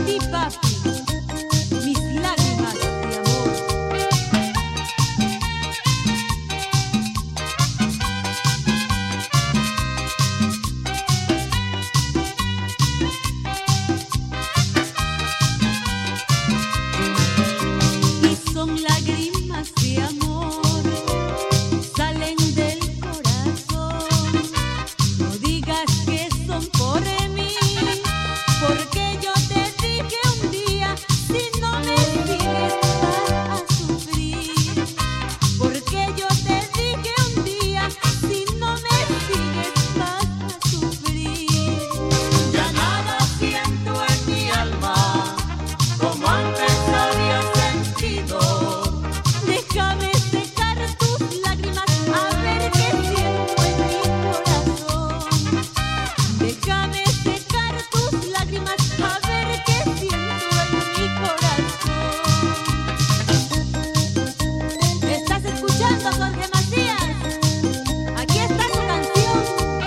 ti, papi, mis lágrimas de amor. Y son lágrimas de amor, salen del corazón. No digas que son por mí, porque yo te dije un día, si no me sigues vas a sufrir. Porque yo te dije un día, si no me sigues vas a sufrir. Ya nada siento en mi alma como antes había sentido. Déjame secar tus lágrimas, a ver qué siento en mi corazón. Déjame secar tus lágrimas, a ver qué siento en mi corazón. ¿Estás escuchando, Jorge Macías? Aquí está tu canción.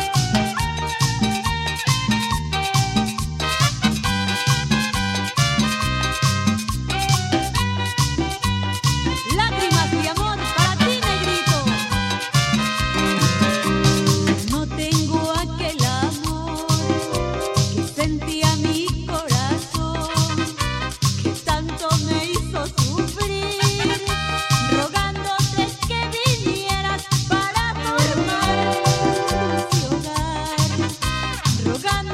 Lágrimas de amor para ti, negrito. No tengo aquel amor que sentía mi corazón, que tanto me hizo sufrir, rogándote que vinieras para formar un dulce hogar, rogándote